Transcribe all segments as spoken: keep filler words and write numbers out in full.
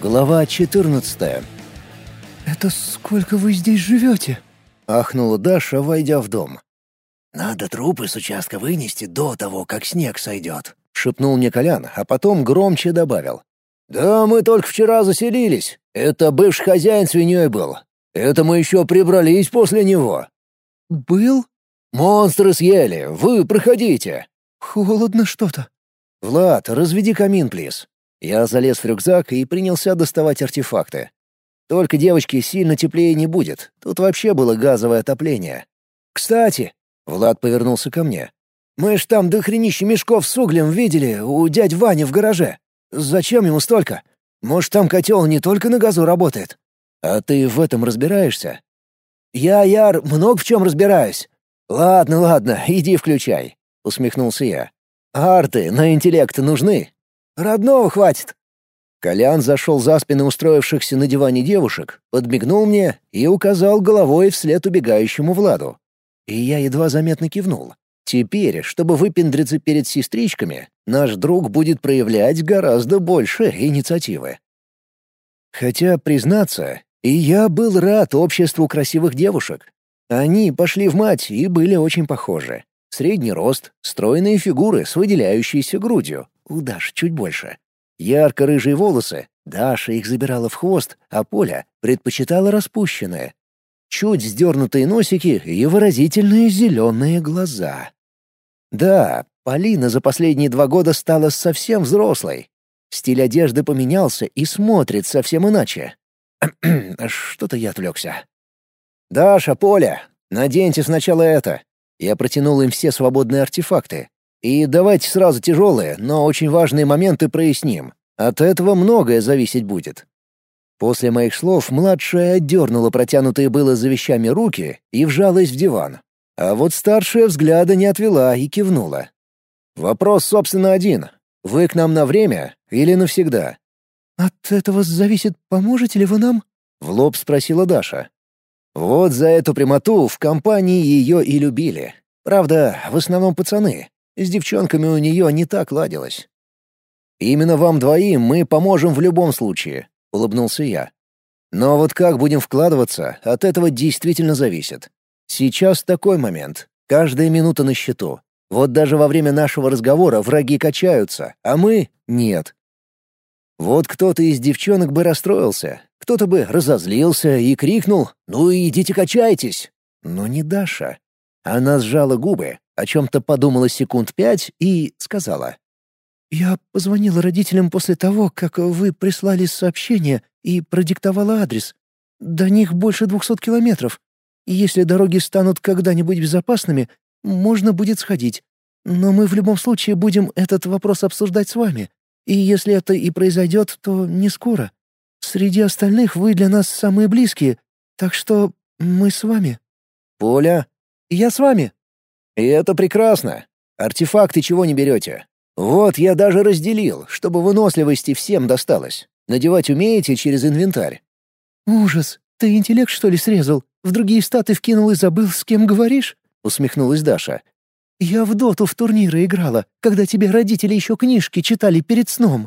Глава четырнадцатая. «Это сколько вы здесь живете?» — ахнула Даша, войдя в дом. «Надо трупы с участка вынести до того, как снег сойдет», — шепнул мне Колян, а потом громче добавил. «Да мы только вчера заселились. Это бывший хозяин свиньей был. Это мы еще прибрались после него». «Был?» «Монстры съели. Вы проходите». «Холодно что-то». «Влад, разведи камин, плиз». Я залез в рюкзак и принялся доставать артефакты. Только девочке сильно теплее не будет. Тут вообще было газовое отопление. «Кстати», — Влад повернулся ко мне, — «мы ж там дохренище мешков с углем видели у дядь Вани в гараже. Зачем ему столько? Может, там котел не только на газу работает? А ты в этом разбираешься?» «Я, Яр, много в чем разбираюсь». «Ладно, ладно, иди включай», — усмехнулся я. «Арты на интеллект нужны? Родного хватит». Колян зашел за спины устроившихся на диване девушек, подмигнул мне и указал головой вслед убегающему Владу. И я едва заметно кивнул. Теперь, чтобы выпендриться перед сестричками, наш друг будет проявлять гораздо больше инициативы. Хотя, признаться, и я был рад обществу красивых девушек. Они пошли в мать и были очень похожи. Средний рост, стройные фигуры с выделяющейся грудью. У Даши чуть больше. Ярко-рыжие волосы. Даша их забирала в хвост, а Поля предпочитала распущенные. Чуть сдернутые носики и выразительные зеленые глаза. Да, Полина за последние два года стала совсем взрослой. Стиль одежды поменялся и смотрит совсем иначе. Что-то я отвлекся. «Даша, Поля, наденьте сначала это». Я протянул им все свободные артефакты. И давайте сразу тяжелые, но очень важные моменты проясним. От этого многое зависеть будет. После моих слов младшая отдернула протянутые было за вещами руки и вжалась в диван. А вот старшая взгляда не отвела и кивнула. «Вопрос, собственно, один. Вы к нам на время или навсегда?» «От этого зависит, поможете ли вы нам?» — в лоб спросила Даша. Вот за эту прямоту в компании ее и любили. Правда, в основном пацаны. С девчонками у нее не так ладилось. «Именно вам двоим мы поможем в любом случае», — улыбнулся я. «Но вот как будем вкладываться, от этого действительно зависит. Сейчас такой момент. Каждая минута на счету. Вот даже во время нашего разговора враги качаются, а мы — нет. Вот кто-то из девчонок бы расстроился, кто-то бы разозлился и крикнул «Ну идите качайтесь!» Но не Даша. Она сжала губы, о чем-то подумала секунд пять и сказала. «Я позвонила родителям после того, как вы прислали сообщение и продиктовала адрес. До них больше двухсот километров. Если дороги станут когда-нибудь безопасными, можно будет сходить. Но мы в любом случае будем этот вопрос обсуждать с вами. И если это и произойдет, то не скоро. Среди остальных вы для нас самые близкие, так что мы с вами». «Поля?» «Я с вами». «И это прекрасно. Артефакты чего не берете? Вот я даже разделил, чтобы выносливости всем досталось. Надевать умеете через инвентарь?» «Ужас! Ты интеллект, что ли, срезал? В другие статы вкинул и забыл, с кем говоришь?» — усмехнулась Даша. «Я в доту в турниры играла, когда тебе родители еще книжки читали перед сном».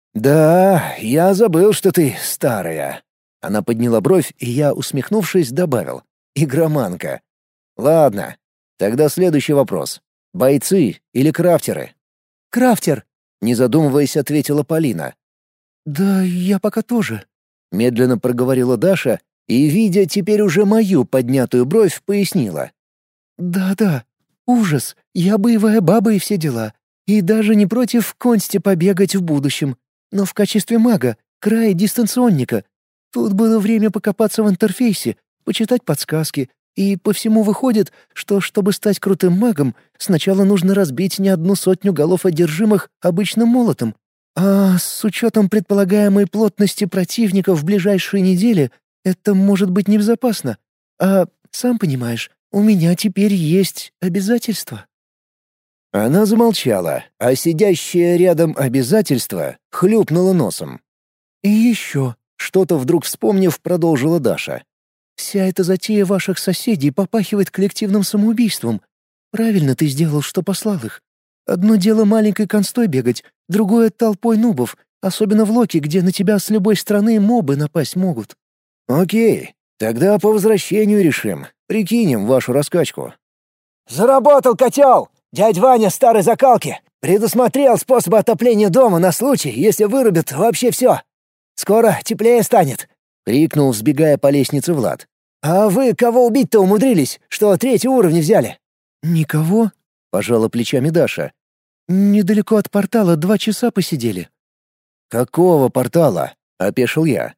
«Да, я забыл, что ты старая». Она подняла бровь, и я, усмехнувшись, добавил. «Игроманка». «Ладно, тогда следующий вопрос. Бойцы или крафтеры?» «Крафтер», — не задумываясь, ответила Полина. «Да я пока тоже», — медленно проговорила Даша и, видя теперь уже мою поднятую бровь, пояснила. «Да-да, ужас, я боевая баба и все дела. И даже не против в консте побегать в будущем. Но в качестве мага, край дистанционника. Тут было время покопаться в интерфейсе, почитать подсказки. И по всему выходит, что, чтобы стать крутым магом, сначала нужно разбить не одну сотню голов одержимых обычным молотом. А с учетом предполагаемой плотности противников в ближайшие недели, это может быть небезопасно. А, сам понимаешь, у меня теперь есть обязательства». Она замолчала, а сидящее рядом обязательство хлюпнуло носом. «И еще», — что-то вдруг вспомнив, продолжила Даша. «Вся эта затея ваших соседей попахивает коллективным самоубийством. Правильно ты сделал, что послал их. Одно дело маленькой констой бегать, другое — толпой нубов, Особенно в Локи, где на тебя с любой стороны мобы напасть могут». «Окей, тогда по возвращению решим. Прикинем вашу раскачку». «Заработал котел! Дядь Ваня старой закалки! Предусмотрел способы отопления дома на случай, если вырубят вообще все. Скоро теплее станет!» — крикнул, взбегая по лестнице Влад. «А вы кого убить-то умудрились, что третий уровень взяли?» «Никого», — пожала плечами Даша. «Недалеко от портала два часа посидели». «Какого портала?» — опешил я.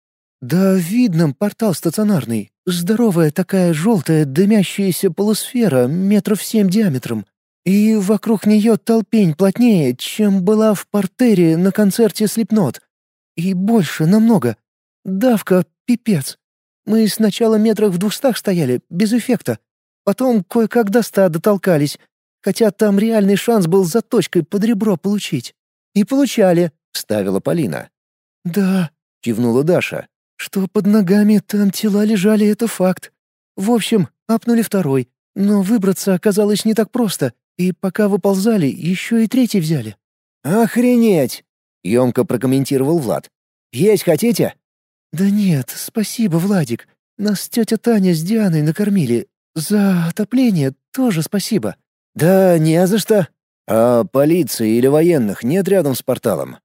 «Да видно, портал стационарный. Здоровая такая желтая дымящаяся полусфера метров семь диаметром. И вокруг нее толпень плотнее, чем была в портере на концерте Слипнот. И больше намного. Давка — пипец. Мы сначала метрах в двухстах стояли, без эффекта. Потом кое-как до ста дотолкались, хотя там реальный шанс был заточкой под ребро получить. И получали», — вставила Полина. «Да», — кивнула Даша. «Что под ногами там тела лежали, это факт. В общем, апнули второй, но выбраться оказалось не так просто, и пока выползали, еще и третий взяли». «Охренеть!» — емко прокомментировал Влад. «Есть хотите?» «Да нет, спасибо, Владик. Нас тетя Таня с Дианой накормили. За отопление тоже спасибо». «Да не за что. А полиции или военных нет рядом с порталом?»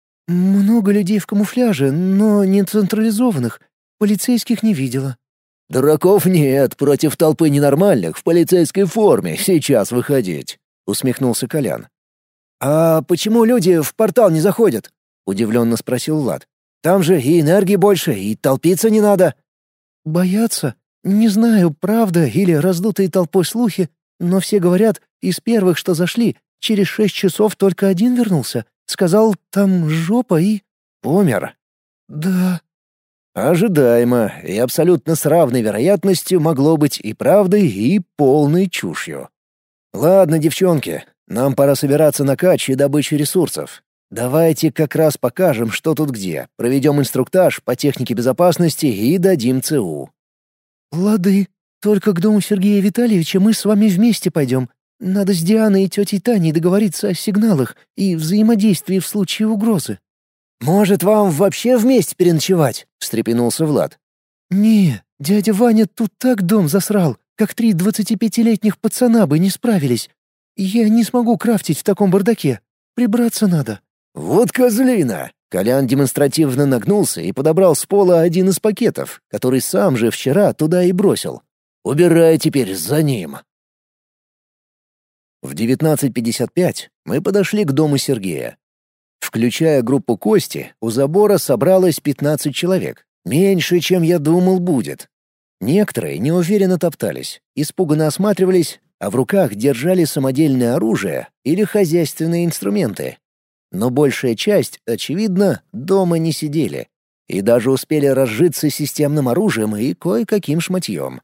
«Много людей в камуфляже, но не централизованных. Полицейских не видела». «Дураков нет, против толпы ненормальных в полицейской форме сейчас выходить», — усмехнулся Колян. «А почему люди в портал не заходят?» — удивленно спросил Влад. «Там же и энергии больше, и толпиться не надо». «Боятся? Не знаю, правда или раздутые толпой слухи, но все говорят, из первых, что зашли, через шесть часов только один вернулся. Сказал, там жопа и...» «Умер?» «Да». Ожидаемо, и абсолютно с равной вероятностью могло быть и правдой, и полной чушью. «Ладно, девчонки, нам пора собираться на кач и добычу ресурсов. Давайте как раз покажем, что тут где, проведем инструктаж по технике безопасности и дадим ЦУ». «Лады. Только к дому Сергея Витальевича мы с вами вместе пойдем. Надо с Дианой и тетей Таней договориться о сигналах и взаимодействии в случае угрозы». «Может, вам вообще вместе переночевать?» — встрепенулся Влад. «Не, дядя Ваня тут так дом засрал, как три двадцатипятилетних пацана бы не справились. Я не смогу крафтить в таком бардаке. Прибраться надо». «Вот козлина!» Колян демонстративно нагнулся и подобрал с пола один из пакетов, который сам же вчера туда и бросил. «Убирай теперь за ним». В девятнадцать пятьдесят пять мы подошли к дому Сергея. Включая группу Кости, у забора собралось пятнадцать человек. Меньше, чем я думал, будет. Некоторые неуверенно топтались, испуганно осматривались, а в руках держали самодельное оружие или хозяйственные инструменты. Но большая часть, очевидно, дома не сидели и даже успели разжиться системным оружием и кое-каким шматьем.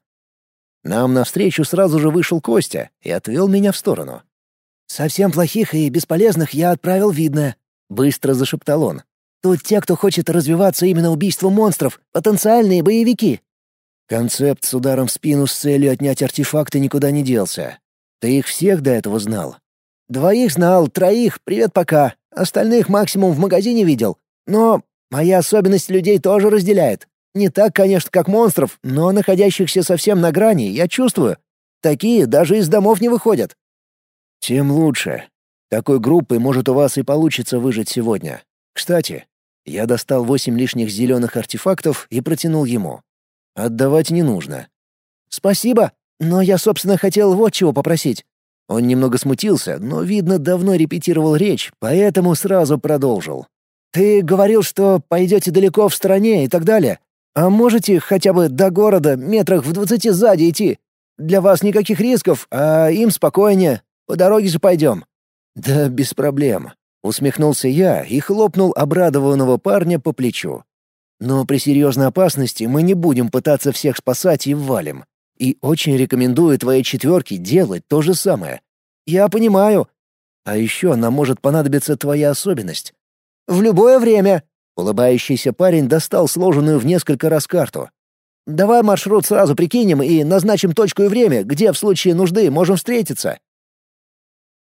Нам навстречу сразу же вышел Костя и отвел меня в сторону. «Совсем плохих и бесполезных я отправил видное», — быстро зашептал он. «Тут те, кто хочет развиваться именно убийством монстров, потенциальные боевики». Концепт с ударом в спину с целью отнять артефакты никуда не делся. Ты их всех до этого знал? «Двоих знал, троих, привет пока. Остальных максимум в магазине видел. Но моя особенность людей тоже разделяет. Не так, конечно, как монстров, но находящихся совсем на грани я чувствую. Такие даже из домов не выходят». «Тем лучше. Такой группой, может, у вас и получится выжить сегодня. Кстати, я достал восемь лишних зеленых артефактов и протянул ему. Отдавать не нужно». «Спасибо, но я, собственно, хотел вот чего попросить». Он немного смутился, но, видно, давно репетировал речь, поэтому сразу продолжил. «Ты говорил, что пойдете далеко в стороне и так далее. А можете хотя бы до города метрах в двадцати сзади идти? Для вас никаких рисков, а им спокойнее. По дороге же пойдем». «Да без проблем», — усмехнулся я и хлопнул обрадованного парня по плечу. «Но при серьезной опасности мы не будем пытаться всех спасать и валим. И очень рекомендую твоей четверке делать то же самое. Я понимаю. А еще нам может понадобиться твоя особенность». «В любое время». Улыбающийся парень достал сложенную в несколько раз карту. «Давай маршрут сразу прикинем и назначим точку и время, где в случае нужды можем встретиться».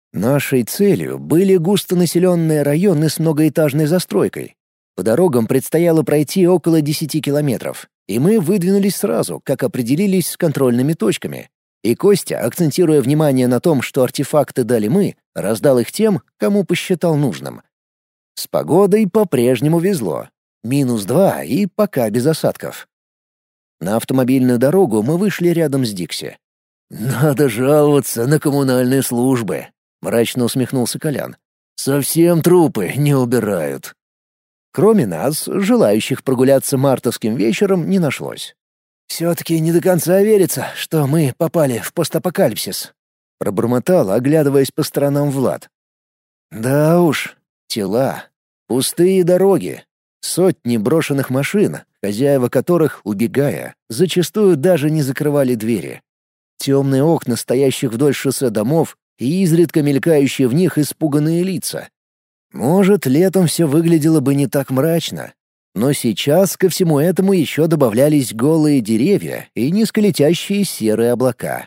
Нашей целью были густонаселенные районы с многоэтажной застройкой. По дорогам предстояло пройти около десяти километров, и мы выдвинулись сразу, как определились с контрольными точками. И Костя, акцентируя внимание на том, что артефакты дали мы, раздал их тем, кому посчитал нужным. С погодой по-прежнему везло. Минус два и пока без осадков. На автомобильную дорогу мы вышли рядом с Дикси. «Надо жаловаться на коммунальные службы», — мрачно усмехнулся Колян. «Совсем трупы не убирают». Кроме нас, желающих прогуляться мартовским вечером не нашлось. «Все-таки не до конца верится, что мы попали в постапокалипсис», — пробормотал, оглядываясь по сторонам Влад. «Да уж, тела, пустые дороги, сотни брошенных машин, хозяева которых, убегая, зачастую даже не закрывали двери. Темные окна стоящих вдоль шоссе домов и изредка мелькающие в них испуганные лица. Может, летом все выглядело бы не так мрачно, но сейчас ко всему этому еще добавлялись голые деревья и низколетящие серые облака.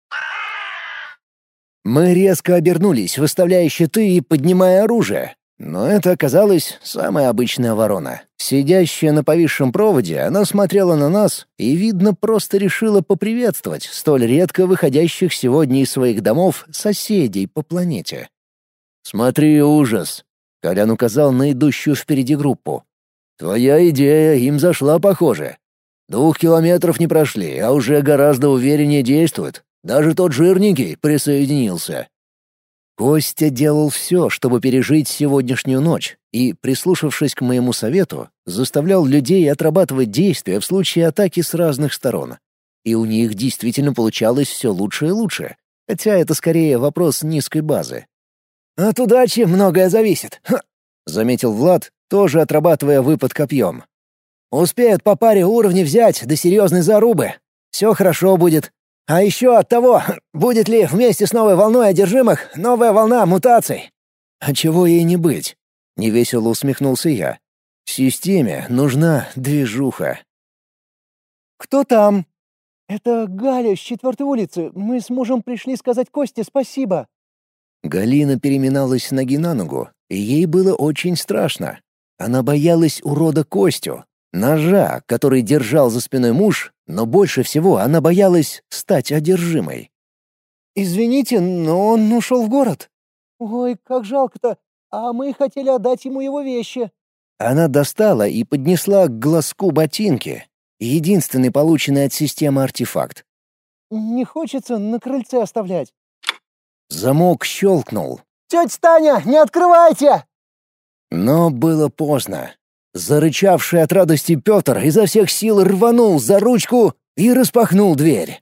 Мы резко обернулись, выставляя щиты и поднимая оружие. Но это оказалась самая обычная ворона. Сидящая на повисшем проводе, она смотрела на нас и, видно, просто решила поприветствовать столь редко выходящих сегодня из своих домов соседей по планете. «Смотри, ужас!» — Колян указал на идущую впереди группу. «Твоя идея им зашла, похоже. Двух километров не прошли, а уже гораздо увереннее действует. Даже тот жирненький присоединился». Костя делал все, чтобы пережить сегодняшнюю ночь, и, прислушавшись к моему совету, заставлял людей отрабатывать действия в случае атаки с разных сторон. И у них действительно получалось все лучше и лучше, хотя это скорее вопрос низкой базы. «От удачи многое зависит», — заметил Влад, тоже отрабатывая выпад копьем. «Успеют по паре уровней взять до серьезной зарубы. Все хорошо будет. А еще от того, будет ли вместе с новой волной одержимых новая волна мутаций». «А чего ей не быть?» — невесело усмехнулся я. «В системе нужна движуха». «Кто там?» «Это Галя с четвертой улицы. Мы с мужем пришли сказать Косте спасибо». Галина переминалась с ноги на ногу, и ей было очень страшно. Она боялась урода Костю, ножа, который держал за спиной муж, но больше всего она боялась стать одержимой. «Извините, но он ушел в город». «Ой, как жалко-то, а мы хотели отдать ему его вещи». Она достала и поднесла к глазку ботинки, единственный полученный от системы артефакт. «Не хочется на крыльце оставлять». Замок щелкнул. «Тетя Таня, не открывайте!» Но было поздно. Зарычавший от радости Петр изо всех сил рванул за ручку и распахнул дверь.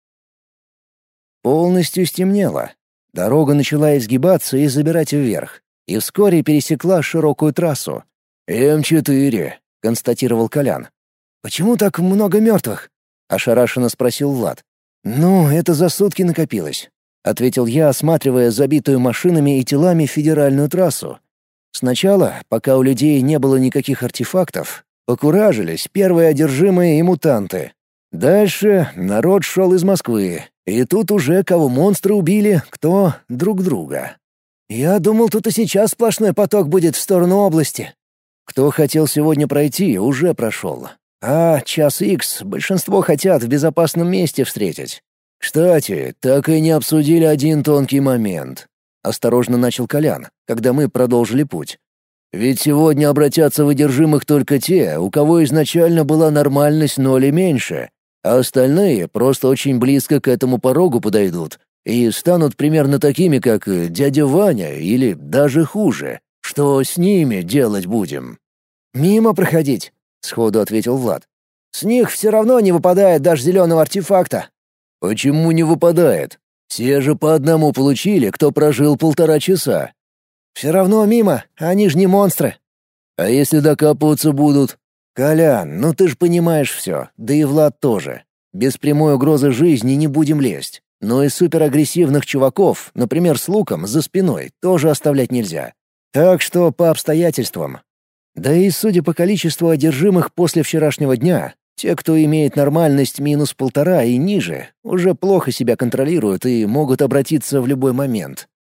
Полностью стемнело. Дорога начала изгибаться и забирать вверх, и вскоре пересекла широкую трассу. «эм четыре», — констатировал Колян. «Почему так много мертвых?» — ошарашенно спросил Влад. «Ну, это за сутки накопилось», — ответил я, осматривая забитую машинами и телами федеральную трассу. Сначала, пока у людей не было никаких артефактов, покуражились первые одержимые и мутанты. Дальше народ шел из Москвы, и тут уже кого монстры убили, кто друг друга. «Я думал, тут и сейчас сплошной поток будет в сторону области». Кто хотел сегодня пройти, уже прошел. А час икс большинство хотят в безопасном месте встретить. Кстати, так и не обсудили один тонкий момент. Осторожно начал Колян, когда мы продолжили путь. Ведь сегодня обратятся в одержимых только те, у кого изначально была нормальность ноль и меньше, а остальные просто очень близко к этому порогу подойдут и станут примерно такими, как дядя Ваня или даже хуже. Что с ними делать будем? «Мимо проходить», — сходу ответил Влад. «С них все равно не выпадает даже зеленого артефакта». «Почему не выпадает? Все же по одному получили, кто прожил полтора часа». «Все равно мимо, они же не монстры». «А если докапываться будут?» «Колян, ну ты ж понимаешь все, да и Влад тоже. Без прямой угрозы жизни не будем лезть. Но и суперагрессивных чуваков, например, с луком за спиной, тоже оставлять нельзя. Так что по обстоятельствам. Да и судя по количеству одержимых после вчерашнего дня, те, кто имеет нормальность минус полтора и ниже, уже плохо себя контролируют и могут обратиться в любой момент».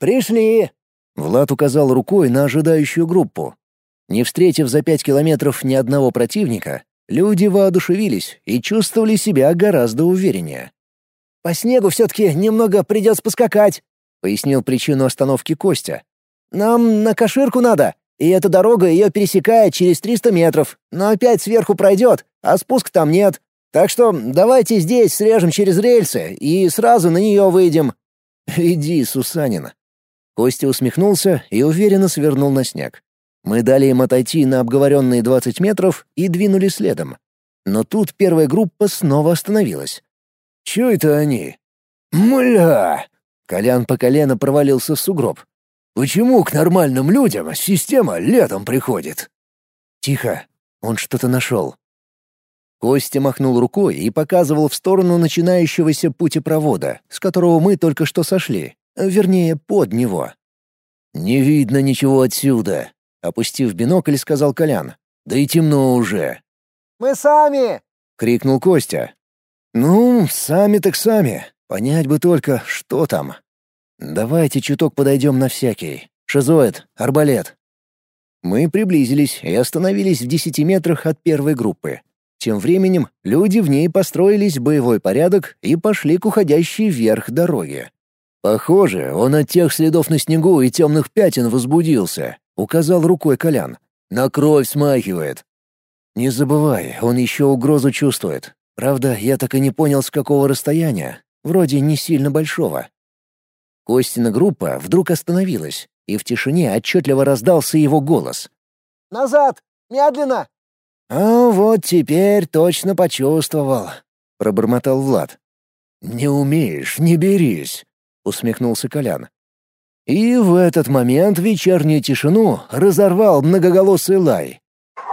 «Пришли!» Влад указал рукой на ожидающую группу. Не встретив за пять километров ни одного противника, люди воодушевились и чувствовали себя гораздо увереннее. «По снегу все-таки немного придется поскакать», — пояснил причину остановки Костя. «Нам на Каширку надо, и эта дорога ее пересекает через триста метров, но опять сверху пройдет, а спуск там нет. Так что давайте здесь срежем через рельсы и сразу на нее выйдем». «Иди, Сусанин». Костя усмехнулся и уверенно свернул на снег. Мы дали им отойти на обговоренные двадцать метров и двинули следом. Но тут первая группа снова остановилась. «Чё это они?» «Мля!» Колян по колено провалился в сугроб. «Почему к нормальным людям система летом приходит?» «Тихо, он что-то нашел». Костя махнул рукой и показывал в сторону начинающегося путепровода, с которого мы только что сошли, вернее, под него. «Не видно ничего отсюда», — опустив бинокль, сказал Колян. «Да и темно уже». «Мы сами!» — крикнул Костя. «Ну, сами так сами. Понять бы только, что там. Давайте чуток подойдем на всякий. Шизоид, арбалет». Мы приблизились и остановились в десяти метрах от первой группы. Тем временем люди в ней построились в боевой порядок и пошли к уходящей вверх дороге. «Похоже, он от тех следов на снегу и темных пятен возбудился», — указал рукой Колян. «На кровь смахивает». «Не забывай, он еще угрозу чувствует. Правда, я так и не понял, с какого расстояния. Вроде не сильно большого». Костина группа вдруг остановилась, и в тишине отчетливо раздался его голос. «Назад! Медленно!» «А вот теперь точно почувствовал», — пробормотал Влад. «Не умеешь, не берись», — усмехнулся Колян. И в этот момент вечернюю тишину разорвал многоголосый лай.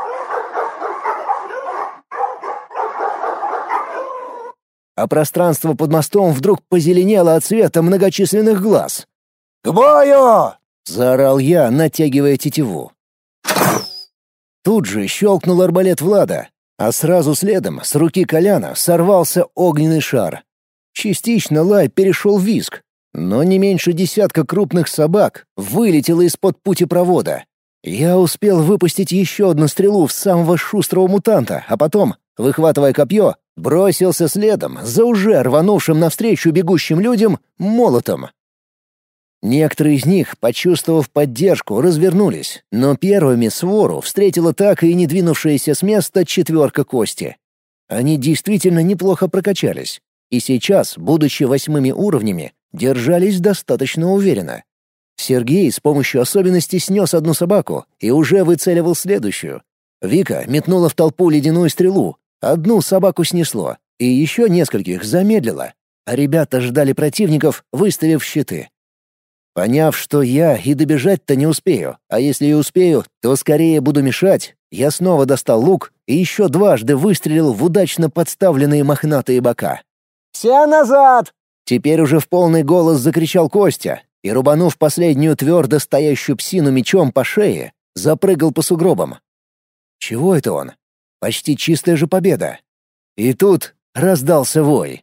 А пространство под мостом вдруг позеленело от света многочисленных глаз. «К бою!» — заорал я, натягивая тетиву. Тут же щелкнул арбалет Влада, а сразу следом с руки Коляна сорвался огненный шар. Частично лай перешел в визг, но не меньше десятка крупных собак вылетело из-под путепровода. Я успел выпустить еще одну стрелу в самого шустрого мутанта, а потом, выхватывая копье, бросился следом за уже рванувшим навстречу бегущим людям молотом. Некоторые из них, почувствовав поддержку, развернулись, но первыми свору встретила так и не двинувшаяся с места четверка Кости. Они действительно неплохо прокачались, и сейчас, будучи восьмыми уровнями, держались достаточно уверенно. Сергей с помощью особенностей снес одну собаку и уже выцеливал следующую. Вика метнула в толпу ледяную стрелу, одну собаку снесло, и еще нескольких замедлило, а ребята ждали противников, выставив щиты. Поняв, что я и добежать-то не успею, а если и успею, то скорее буду мешать, я снова достал лук и еще дважды выстрелил в удачно подставленные мохнатые бока. «Все назад!» Теперь уже в полный голос закричал Костя и, рубанув последнюю твердо стоящую псину мечом по шее, запрыгал по сугробам. Чего это он? Почти чистая же победа. И тут раздался вой.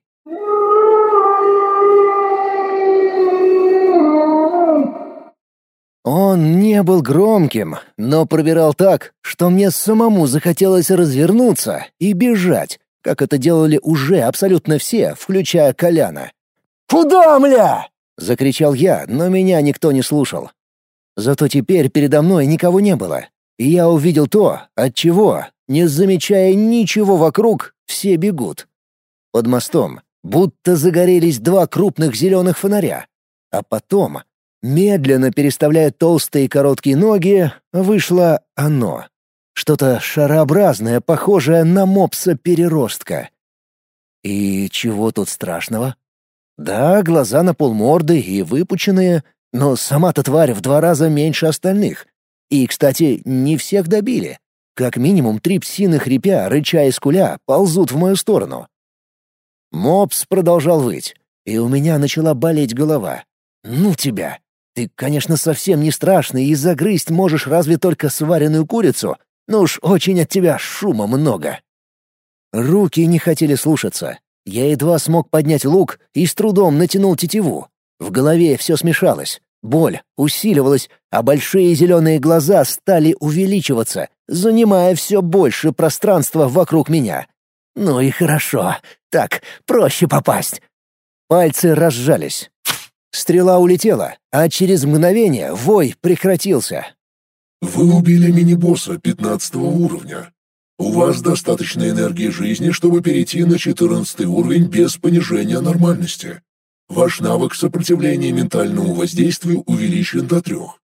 Он не был громким, но пробирал так, что мне самому захотелось развернуться и бежать, как это делали уже абсолютно все, включая Коляна. «Куда, мля?» — закричал я, но меня никто не слушал. Зато теперь передо мной никого не было, и я увидел то, от чего, не замечая ничего вокруг, все бегут. Под мостом будто загорелись два крупных зеленых фонаря, а потом, медленно переставляя толстые короткие ноги, вышло оно. Что-то шарообразное, похожее на мопса-переростка. И чего тут страшного? Да, глаза на полморды и выпученные, но сама-то тварь в два раза меньше остальных. И, кстати, не всех добили. Как минимум три псины хрипя, рыча и скуля ползут в мою сторону. Мопс продолжал выть, и у меня начала болеть голова. «Ну тебя! Ты, конечно, совсем не страшный и загрызть можешь разве только сваренную курицу, но уж очень от тебя шума много». Руки не хотели слушаться. Я едва смог поднять лук и с трудом натянул тетиву. В голове все смешалось. Боль усиливалась, а большие зеленые глаза стали увеличиваться, занимая все больше пространства вокруг меня. Ну и хорошо. Так, проще попасть. Пальцы разжались. Стрела улетела, а через мгновение вой прекратился. Вы убили мини-босса пятнадцатого уровня. У вас достаточно энергии жизни, чтобы перейти на четырнадцатый уровень без понижения нормальности. Ваш навык сопротивления ментальному воздействию увеличен до трех.